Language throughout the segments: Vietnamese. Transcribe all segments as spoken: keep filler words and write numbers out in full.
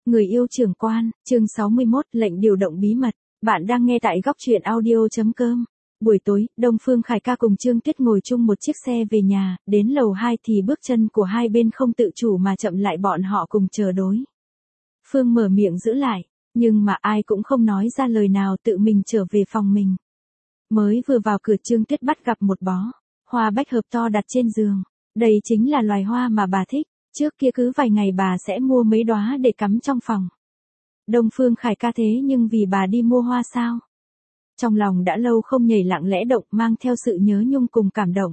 Người yêu trưởng quan, chương sáu mươi mốt, lệnh điều động bí mật. Bạn đang nghe tại góc truyện audio.com. Buổi tối, Đông Phương Khải ca cùng Trương Tuyết ngồi chung một chiếc xe về nhà, đến lầu hai thì bước chân của hai bên không tự chủ mà chậm lại, bọn họ cùng chờ đối. Phương mở miệng giữ lại, nhưng mà ai cũng không nói ra lời nào, tự mình trở về phòng mình. Mới vừa vào cửa, Trương Tuyết bắt gặp một bó hoa bách hợp to đặt trên giường. Đây chính là loài hoa mà bà thích. Trước kia cứ vài ngày bà sẽ mua mấy đóa để cắm trong phòng. Đông Phương Khải ca thế nhưng vì bà đi mua hoa sao? Trong lòng đã lâu không nhảy lặng lẽ động, mang theo sự nhớ nhung cùng cảm động.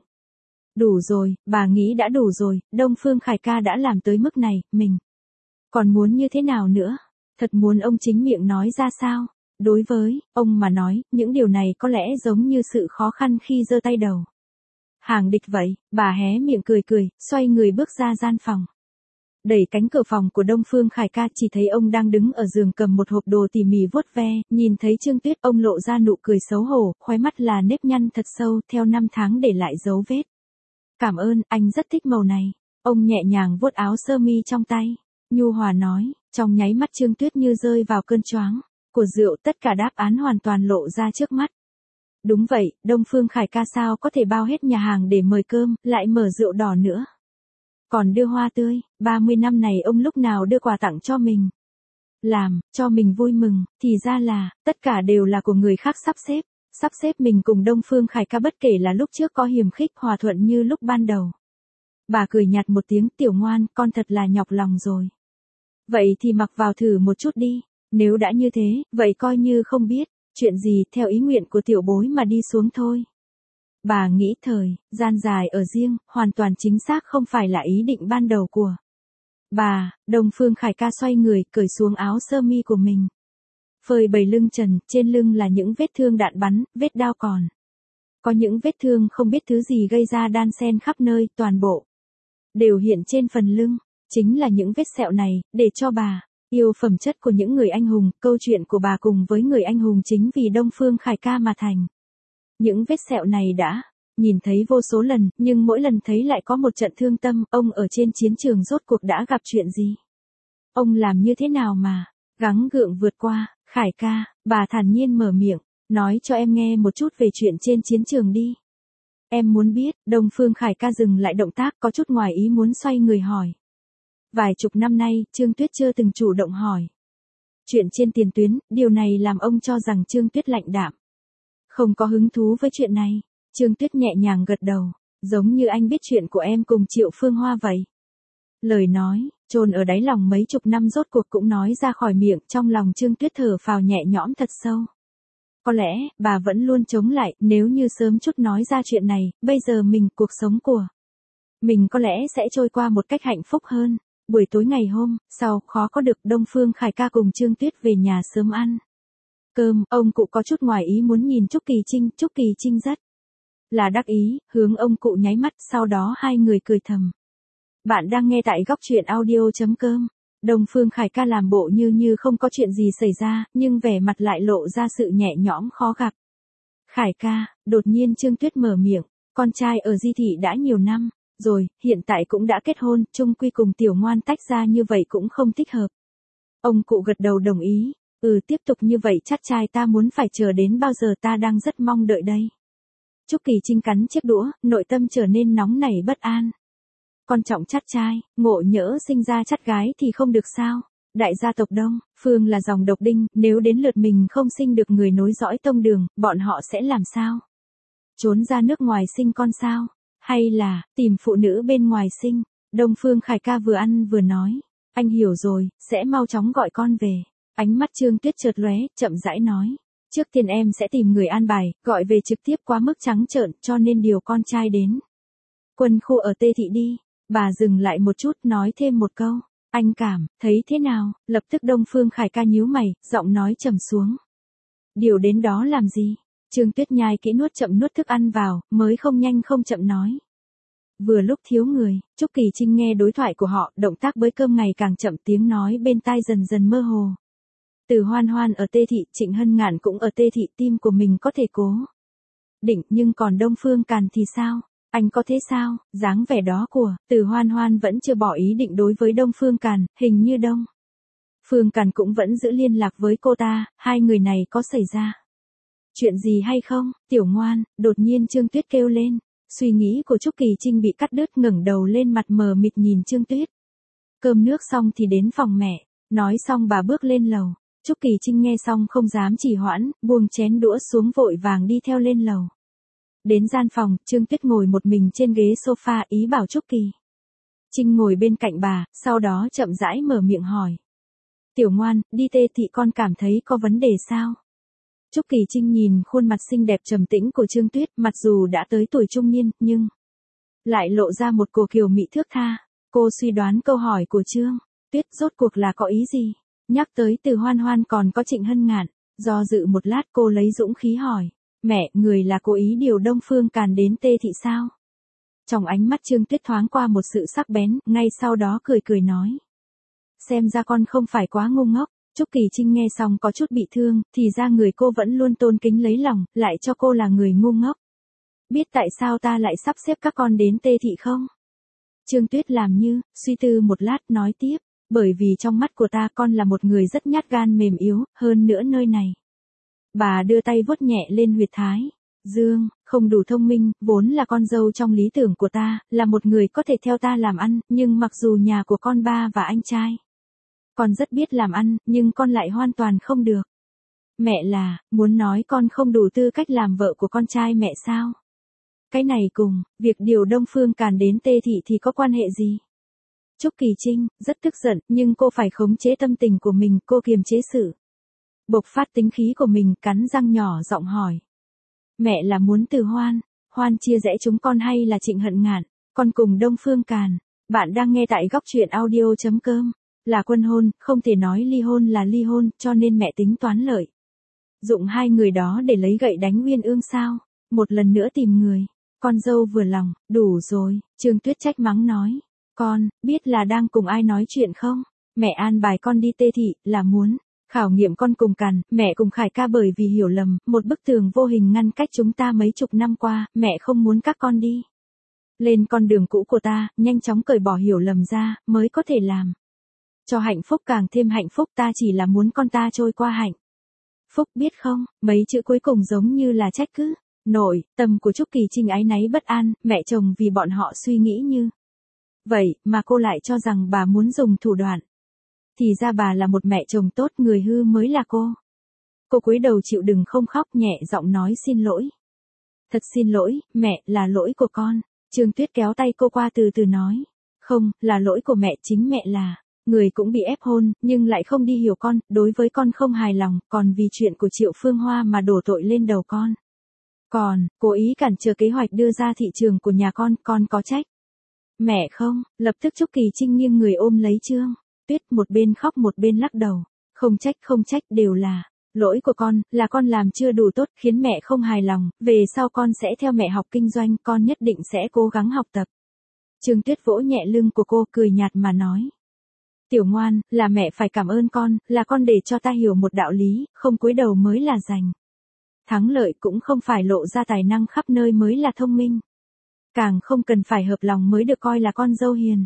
Đủ rồi, bà nghĩ đã đủ rồi, Đông Phương Khải ca đã làm tới mức này, mình còn muốn như thế nào nữa? Thật muốn ông chính miệng nói ra sao? Đối với ông mà nói, những điều này có lẽ giống như sự khó khăn khi giơ tay đầu hàng địch vậy. Bà hé miệng cười cười, xoay người bước ra gian phòng. Đẩy cánh cửa phòng của Đông Phương Khải ca, chỉ thấy ông đang đứng ở giường cầm một hộp đồ tỉ mỉ vuốt ve, nhìn thấy Trương Tuyết, ông lộ ra nụ cười xấu hổ, khóe mắt là nếp nhăn thật sâu, theo năm tháng để lại dấu vết. Cảm ơn, anh rất thích màu này. Ông nhẹ nhàng vuốt áo sơ mi trong tay, nhu hòa nói, trong nháy mắt Trương Tuyết như rơi vào cơn choáng của rượu, tất cả đáp án hoàn toàn lộ ra trước mắt. Đúng vậy, Đông Phương Khải ca sao có thể bao hết nhà hàng để mời cơm, lại mở rượu đỏ nữa. Còn đưa hoa tươi, ba mươi năm này ông lúc nào đưa quà tặng cho mình. Làm, cho mình vui mừng, thì ra là, tất cả đều là của người khác sắp xếp. Sắp xếp mình cùng Đông Phương Khải ca, bất kể là lúc trước có hiềm khích, hòa thuận như lúc ban đầu. Bà cười nhạt một tiếng, tiểu ngoan, con thật là nhọc lòng rồi. Vậy thì mặc vào thử một chút đi, nếu đã như thế, vậy coi như không biết. Chuyện gì theo ý nguyện của tiểu bối mà đi xuống thôi. Bà nghĩ thời gian dài ở riêng, hoàn toàn chính xác không phải là ý định ban đầu của bà. Đông Phương Khải ca xoay người, cởi xuống áo sơ mi của mình. Phơi bày lưng trần, trên lưng là những vết thương đạn bắn, vết đao còn. Có những vết thương không biết thứ gì gây ra đan xen khắp nơi, toàn bộ đều hiện trên phần lưng. Chính là những vết sẹo này, để cho bà yêu phẩm chất của những người anh hùng, câu chuyện của bà cùng với người anh hùng chính vì Đông Phương Khải ca mà thành. Những vết sẹo này đã nhìn thấy vô số lần, nhưng mỗi lần thấy lại có một trận thương tâm. Ông ở trên chiến trường rốt cuộc đã gặp chuyện gì? Ông làm như thế nào mà gắng gượng vượt qua? Khải ca, bà thản nhiên mở miệng, nói cho em nghe một chút về chuyện trên chiến trường đi. Em muốn biết. Đông Phương Khải ca dừng lại động tác, có chút ngoài ý muốn xoay người hỏi. Vài chục năm nay, Trương Tuyết chưa từng chủ động hỏi chuyện trên tiền tuyến, điều này làm ông cho rằng Trương Tuyết lạnh đạm, không có hứng thú với chuyện này. Trương Tuyết nhẹ nhàng gật đầu, giống như anh biết chuyện của em cùng Triệu Phương Hoa vậy. Lời nói chôn ở đáy lòng mấy chục năm rốt cuộc cũng nói ra khỏi miệng, trong lòng Trương Tuyết thở phào nhẹ nhõm thật sâu. Có lẽ, bà vẫn luôn chống lại, nếu như sớm chút nói ra chuyện này, bây giờ mình, cuộc sống của mình có lẽ sẽ trôi qua một cách hạnh phúc hơn. Buổi tối ngày hôm sau, khó có được, Đông Phương Khải ca cùng Trương Tuyết về nhà sớm ăn cơm. Ông cụ có chút ngoài ý muốn nhìn Trúc Kỳ Trinh, Trúc Kỳ Trinh rất là đắc ý, hướng ông cụ nháy mắt, sau đó hai người cười thầm. Bạn đang nghe tại góc truyện audio.com. Đông Phương Khải ca làm bộ như như không có chuyện gì xảy ra, nhưng vẻ mặt lại lộ ra sự nhẹ nhõm khó gặp. Khải ca, đột nhiên Trương Tuyết mở miệng, con trai ở Di Thị đã nhiều năm rồi, hiện tại cũng đã kết hôn, chung quy cùng tiểu ngoan tách ra như vậy cũng không thích hợp. Ông cụ gật đầu đồng ý, ừ tiếp tục như vậy chắc trai ta muốn phải chờ đến bao giờ, ta đang rất mong đợi đây. Trúc Kỳ Trinh cắn chiếc đũa, nội tâm trở nên nóng nảy bất an. Con trọng chắt trai, ngộ nhỡ sinh ra chắt gái thì không được sao? Đại gia tộc Đông Phương là dòng độc đinh, nếu đến lượt mình không sinh được người nối dõi tông đường, bọn họ sẽ làm sao? Trốn ra nước ngoài sinh con sao? Hay là, tìm phụ nữ bên ngoài sinh? Đông Phương Khải ca vừa ăn vừa nói. Anh hiểu rồi, sẽ mau chóng gọi con về. Ánh mắt Trương Tuyết chợt lóe, chậm rãi nói. Trước tiên em sẽ tìm người an bài, gọi về trực tiếp, quá mức trắng trợn, cho nên điều con trai đến quân khu ở Tê Thị đi. Bà dừng lại một chút, nói thêm một câu. Anh cảm thấy thế nào? Lập tức Đông Phương Khải ca nhíu mày, giọng nói trầm xuống. Điều đến đó làm gì? Trương Tuyết nhai kỹ nuốt chậm nuốt thức ăn vào, mới không nhanh không chậm nói. Vừa lúc thiếu người, Trúc Kỳ Trinh nghe đối thoại của họ, động tác bới cơm ngày càng chậm, tiếng nói bên tai dần dần mơ hồ. Từ Hoan Hoan ở Tê Thị, Trịnh Hân Ngạn cũng ở Tê Thị, tim của mình có thể cố định, nhưng còn Đông Phương Càn thì sao? Anh có thế sao? Dáng vẻ đó của Từ Hoan Hoan vẫn chưa bỏ ý định đối với Đông Phương Càn, hình như Đông Phương Càn cũng vẫn giữ liên lạc với cô ta, hai người này có xảy ra chuyện gì hay không? Tiểu ngoan, đột nhiên Trương Tuyết kêu lên. Suy nghĩ của Trúc Kỳ Trinh bị cắt đứt, ngẩng đầu lên mặt mờ mịt nhìn Trương Tuyết. Cơm nước xong thì đến phòng mẹ, nói xong bà bước lên lầu. Trúc Kỳ Trinh nghe xong không dám trì hoãn, buông chén đũa xuống vội vàng đi theo lên lầu. Đến gian phòng, Trương Tuyết ngồi một mình trên ghế sofa, ý bảo Trúc Kỳ Trinh ngồi bên cạnh bà, sau đó chậm rãi mở miệng hỏi. Tiểu ngoan, đi Tê Thị con cảm thấy có vấn đề sao? Trúc Kỳ Trinh nhìn khuôn mặt xinh đẹp trầm tĩnh của Trương Tuyết, mặc dù đã tới tuổi trung niên, nhưng lại lộ ra một cổ kiều mị thước tha. Cô suy đoán câu hỏi của Trương Tuyết rốt cuộc là có ý gì. Nhắc tới Từ Hoan Hoan còn có Trịnh Hân Ngạn, do dự một lát cô lấy dũng khí hỏi. Mẹ, người là cố ý điều Đông Phương Càn đến Tê Thị sao? Trong ánh mắt Trương Tuyết thoáng qua một sự sắc bén, ngay sau đó cười cười nói. Xem ra con không phải quá ngu ngốc. Trúc Kỳ Trinh nghe xong có chút bị thương, thì ra người cô vẫn luôn tôn kính lấy lòng, lại cho cô là người ngu ngốc. Biết tại sao ta lại sắp xếp các con đến Tê Thị không? Trương Tuyết làm như, suy tư một lát nói tiếp, bởi vì trong mắt của ta con là một người rất nhát gan mềm yếu, hơn nữa nơi này. Bà đưa tay vuốt nhẹ lên huyệt thái dương, không đủ thông minh, vốn là con dâu trong lý tưởng của ta, là một người có thể theo ta làm ăn, nhưng mặc dù nhà của con ba và anh trai. Con rất biết làm ăn, nhưng con lại hoàn toàn không được. Mẹ là, muốn nói con không đủ tư cách làm vợ của con trai mẹ sao? Cái này cùng, việc điều Đông Phương Càn đến Tê Thị thì có quan hệ gì? Trúc Kỳ Trinh, rất tức giận, nhưng cô phải khống chế tâm tình của mình, cô kiềm chế sự bộc phát tính khí của mình, cắn răng nhỏ giọng hỏi. Mẹ là muốn Từ Hoan, Hoan chia rẽ chúng con hay là Trịnh Hận Ngạn, con cùng Đông Phương Càn? Bạn đang nghe tại góc truyện audio chấm com. Là quân hôn, không thể nói ly hôn là ly hôn, cho nên mẹ tính toán lợi dụng hai người đó để lấy gậy đánh Uyên Ương sao? Một lần nữa tìm người. Con dâu vừa lòng, đủ rồi. Trương Tuyết trách mắng nói. Con, biết là đang cùng ai nói chuyện không? Mẹ an bài con đi Tê Thị, là muốn khảo nghiệm con cùng Càn, mẹ cùng Khải ca, bởi vì hiểu lầm, một bức tường vô hình ngăn cách chúng ta mấy chục năm qua, mẹ không muốn các con đi lên con đường cũ của ta, nhanh chóng cởi bỏ hiểu lầm ra, mới có thể làm cho hạnh phúc càng thêm hạnh phúc. Ta chỉ là muốn con ta trôi qua hạnh phúc, biết không? Mấy chữ cuối cùng giống như là trách cứ. Nội tâm của Trúc Kỳ Trinh áy náy bất an, mẹ chồng vì bọn họ suy nghĩ như vậy, mà cô lại cho rằng bà muốn dùng thủ đoạn. Thì ra bà là một mẹ chồng tốt, người hư mới là cô. Cô cúi đầu chịu đựng không khóc, nhẹ giọng nói xin lỗi. Thật xin lỗi, mẹ, là lỗi của con. Trương Tuyết kéo tay cô qua từ từ nói. Không, là lỗi của mẹ, chính mẹ là người cũng bị ép hôn, nhưng lại không đi hiểu con, đối với con không hài lòng, còn vì chuyện của Triệu Phương Hoa mà đổ tội lên đầu con. Còn, cố ý cản trở kế hoạch đưa ra thị trường của nhà con, con có trách mẹ không? Lập tức Trúc Kỳ Trinh nghiêng người ôm lấy Trương Tuyết, một bên khóc một bên lắc đầu. Không trách, không trách, đều là lỗi của con, là con làm chưa đủ tốt, khiến mẹ không hài lòng, về sau con sẽ theo mẹ học kinh doanh, con nhất định sẽ cố gắng học tập. Trương Tuyết vỗ nhẹ lưng của cô, cười nhạt mà nói. Tiểu ngoan, là mẹ phải cảm ơn con, là con để cho ta hiểu một đạo lý, không cúi đầu mới là giành thắng lợi, cũng không phải lộ ra tài năng khắp nơi mới là thông minh. Càng không cần phải hợp lòng mới được coi là con dâu hiền.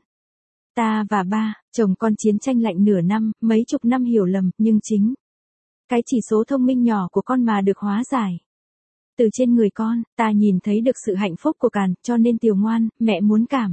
Ta và ba, chồng con chiến tranh lạnh nửa năm, mấy chục năm hiểu lầm, nhưng chính cái chỉ số thông minh nhỏ của con mà được hóa giải. Từ trên người con, ta nhìn thấy được sự hạnh phúc của Càn, cho nên Tiểu ngoan, mẹ muốn cảm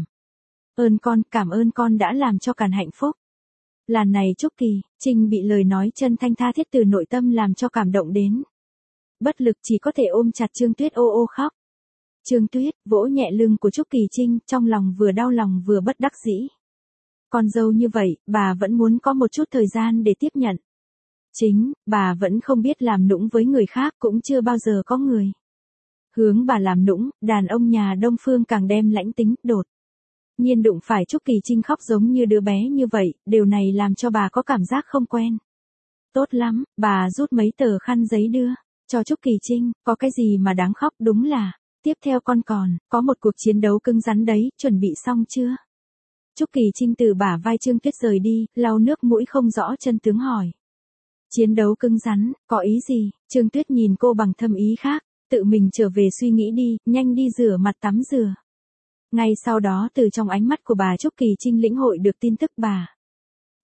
ơn con, cảm ơn con đã làm cho Càn hạnh phúc. Lần này Trúc Kỳ Trinh bị lời nói chân thanh tha thiết từ nội tâm làm cho cảm động đến bất lực, chỉ có thể ôm chặt Trương Tuyết ô ô khóc. Trương Tuyết vỗ nhẹ lưng của Trúc Kỳ Trinh, trong lòng vừa đau lòng vừa bất đắc dĩ. Con dâu như vậy, bà vẫn muốn có một chút thời gian để tiếp nhận. Chính, bà vẫn không biết làm nũng với người khác, cũng chưa bao giờ có người hướng bà làm nũng. Đàn ông nhà Đông Phương càng đem lãnh tính, đột nhiên đụng phải Trúc Kỳ Trinh khóc giống như đứa bé như vậy, điều này làm cho bà có cảm giác không quen. Tốt lắm, bà rút mấy tờ khăn giấy đưa cho Trúc Kỳ Trinh, có cái gì mà đáng khóc, đúng là tiếp theo con còn có một cuộc chiến đấu cứng rắn đấy, chuẩn bị xong chưa? Trúc Kỳ Trinh từ bả vai Trương Tuyết rời đi, lau nước mũi không rõ chân tướng hỏi. Chiến đấu cứng rắn, có ý gì? Trương Tuyết nhìn cô bằng thâm ý khác, tự mình trở về suy nghĩ đi, nhanh đi rửa mặt tắm rửa. Ngay sau đó từ trong ánh mắt của bà Trúc Kỳ Trinh lĩnh hội được tin tức bà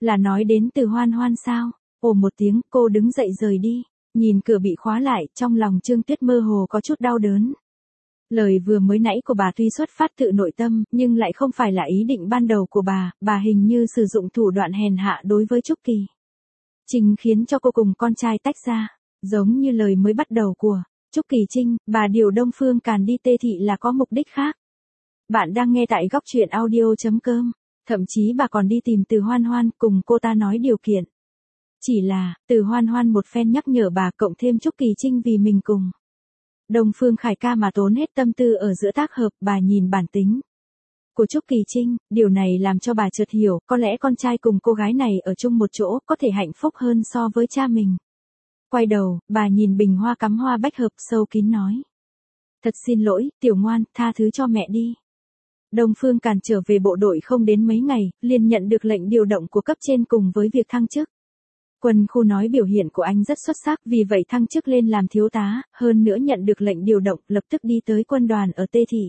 Là nói đến từ Hoan Hoan sao? Ồ một tiếng, cô đứng dậy rời đi. Nhìn cửa bị khóa lại, trong lòng Trương Tuyết mơ hồ có chút đau đớn. Lời vừa mới nãy của bà tuy xuất phát tự nội tâm, nhưng lại không phải là ý định ban đầu của bà, bà hình như sử dụng thủ đoạn hèn hạ đối với Trúc Kỳ Trinh khiến cho cô cùng con trai tách ra, giống như lời mới bắt đầu của Trúc Kỳ Trinh, bà điều Đông Phương Càn đi Tê Thị là có mục đích khác. Bạn đang nghe tại góc truyện audio.com, thậm chí bà còn đi tìm Từ Hoan Hoan cùng cô ta nói điều kiện. Chỉ là, Từ Hoan Hoan một phen nhắc nhở bà cộng thêm Trúc Kỳ Trinh vì mình cùng Đông Phương Khải ca mà tốn hết tâm tư ở giữa tác hợp, bà nhìn bản tính của Trúc Kỳ Trinh, điều này làm cho bà chợt hiểu, có lẽ con trai cùng cô gái này ở chung một chỗ có thể hạnh phúc hơn so với cha mình. Quay đầu, bà nhìn bình hoa cắm hoa bách hợp sâu kín nói. Thật xin lỗi, tiểu ngoan, tha thứ cho mẹ đi. Đông Phương Càn trở về bộ đội không đến mấy ngày, liền nhận được lệnh điều động của cấp trên cùng với việc thăng chức. Quân khu nói biểu hiện của anh rất xuất sắc, vì vậy thăng chức lên làm thiếu tá, hơn nữa nhận được lệnh điều động, lập tức đi tới quân đoàn ở Tê Thị.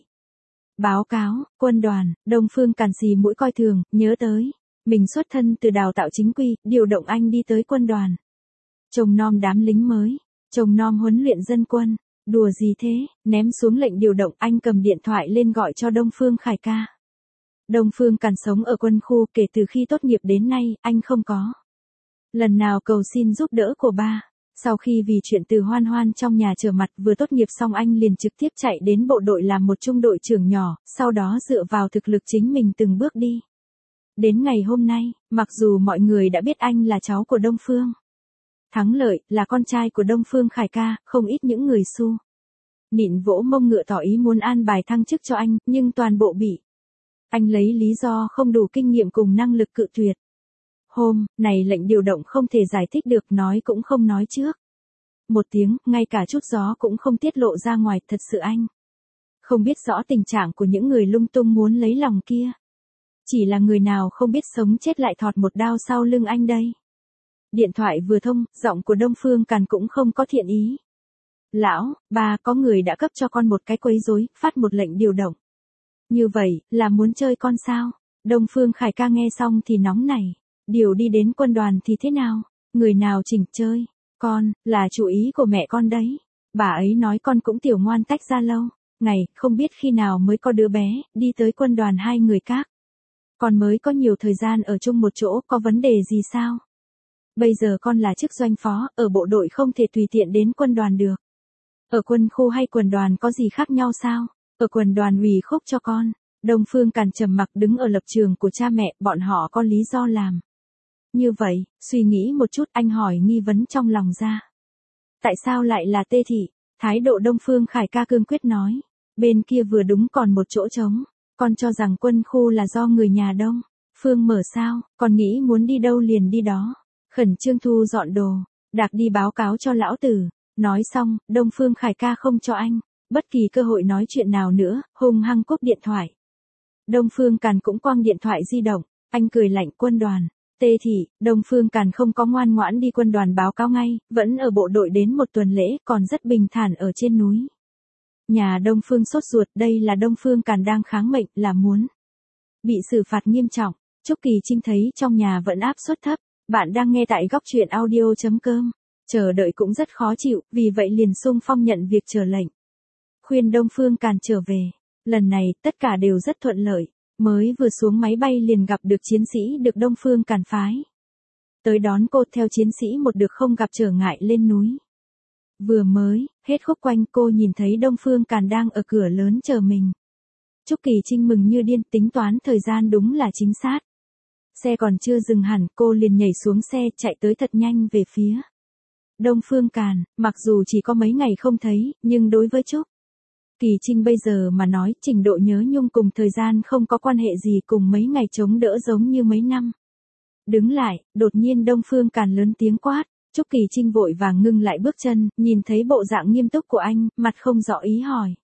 Báo cáo, quân đoàn, Đông Phương Càn xì mũi coi thường, nhớ tới. Mình xuất thân từ đào tạo chính quy, điều động anh đi tới quân đoàn. Trông nom đám lính mới, trông nom huấn luyện dân quân, đùa gì thế, ném xuống lệnh điều động anh cầm điện thoại lên gọi cho Đông Phương Khải ca. Đông Phương Càn sống ở quân khu kể từ khi tốt nghiệp đến nay, anh không có lần nào cầu xin giúp đỡ của ba. Sau khi vì chuyện Từ Hoan Hoan trong nhà trở mặt vừa tốt nghiệp xong anh liền trực tiếp chạy đến bộ đội làm một trung đội trưởng nhỏ, sau đó dựa vào thực lực chính mình từng bước đi. Đến ngày hôm nay, mặc dù mọi người đã biết anh là cháu của Đông Phương Thắng Lợi, là con trai của Đông Phương Khải ca, không ít những người xu nịn vỗ mông ngựa tỏ ý muốn an bài thăng chức cho anh, nhưng toàn bộ bị anh lấy lý do không đủ kinh nghiệm cùng năng lực cự tuyệt. Hôm này lệnh điều động không thể giải thích được, nói cũng không nói trước. Một tiếng, ngay cả chút gió cũng không tiết lộ ra ngoài, thật sự anh không biết rõ tình trạng của những người lung tung muốn lấy lòng kia. Chỉ là người nào không biết sống chết lại thọt một đao sau lưng anh đây. Điện thoại vừa thông, giọng của Đông Phương Càn cũng không có thiện ý. Lão, bà, có người đã cấp cho con một cái quấy rối, phát một lệnh điều động. Như vậy, là muốn chơi con sao? Đông Phương Khải ca nghe xong thì nóng nảy. Điều đi đến quân đoàn thì thế nào? Người nào chỉnh chơi? Con, là chủ ý của mẹ con đấy. Bà ấy nói con cũng tiểu ngoan tách ra lâu. Ngày, không biết khi nào mới có đứa bé, đi tới quân đoàn hai người các. Con mới có nhiều thời gian ở chung một chỗ, có vấn đề gì sao? Bây giờ con là chức doanh phó, ở bộ đội không thể tùy tiện đến quân đoàn được. Ở quân khu hay quân đoàn có gì khác nhau sao? Ở quân đoàn ủy khúc cho con. Đông Phương Càn trầm mặc đứng ở lập trường của cha mẹ, bọn họ có lý do làm. Như vậy, suy nghĩ một chút, anh hỏi nghi vấn trong lòng ra. Tại sao lại là Tê Thị? Thái độ Đông Phương Khải ca cương quyết nói. Bên kia vừa đúng còn một chỗ trống. Con cho rằng quân khu là do người nhà Đông Phương mở sao, con nghĩ muốn đi đâu liền đi đó. Khẩn trương thu dọn đồ, đạc đi báo cáo cho lão tử. Nói xong, Đông Phương Khải ca không cho anh bất kỳ cơ hội nói chuyện nào nữa, hung hăng cúp điện thoại. Đông Phương Càn cũng quăng điện thoại di động, anh cười lạnh. Quân đoàn Tê Thị, Đông Phương Càn không có ngoan ngoãn đi quân đoàn báo cáo ngay, vẫn ở bộ đội đến một tuần lễ, còn rất bình thản ở trên núi. Nhà Đông Phương sốt ruột, đây là Đông Phương Càn đang kháng mệnh, là muốn bị xử phạt nghiêm trọng. Trúc Kỳ Trinh thấy trong nhà vẫn áp suất thấp. Bạn đang nghe tại góc truyện audio.com. Chờ đợi cũng rất khó chịu, vì vậy liền xung phong nhận việc chờ lệnh. Khuyên Đông Phương Càn trở về. Lần này, tất cả đều rất thuận lợi. Mới vừa xuống máy bay liền gặp được chiến sĩ được Đông Phương Càn phái tới đón cô, theo chiến sĩ một được không gặp trở ngại lên núi. Vừa mới hết khúc quanh, cô nhìn thấy Đông Phương Càn đang ở cửa lớn chờ mình. Trúc Kỳ Trinh mừng như điên, tính toán thời gian đúng là chính xác. Xe còn chưa dừng hẳn, cô liền nhảy xuống xe, chạy tới thật nhanh về phía Đông Phương Càn. Mặc dù chỉ có mấy ngày không thấy, nhưng đối với Trúc Kỳ Trinh bây giờ mà nói, trình độ nhớ nhung cùng thời gian không có quan hệ gì cùng mấy ngày chống đỡ giống như mấy năm. Đứng lại, đột nhiên Đông Phương Càn lớn tiếng quát. Trúc Kỳ Trinh vội vàng ngưng lại bước chân, nhìn thấy bộ dạng nghiêm túc của anh, mặt không rõ ý hỏi.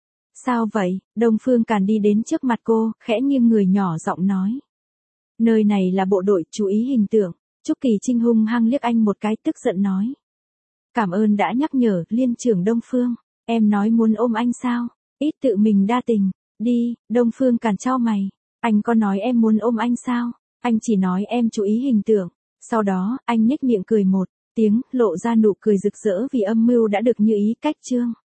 Sao vậy? Đông Phương Càn đi đến trước mặt cô, khẽ nghiêng người nhỏ giọng nói. Nơi này là bộ đội, chú ý hình tượng. Trúc Kỳ Trinh hung hăng liếc anh một cái, tức giận nói. Cảm ơn đã nhắc nhở, liên trưởng Đông Phương. Em nói muốn ôm anh sao? Ít tự mình đa tình. Đi. Đông Phương Càn chau mày. Anh có nói em muốn ôm anh sao? Anh chỉ nói em chú ý hình tượng. Sau đó, anh nhếch miệng cười một tiếng, lộ ra nụ cười rực rỡ vì âm mưu đã được như ý. Cách chương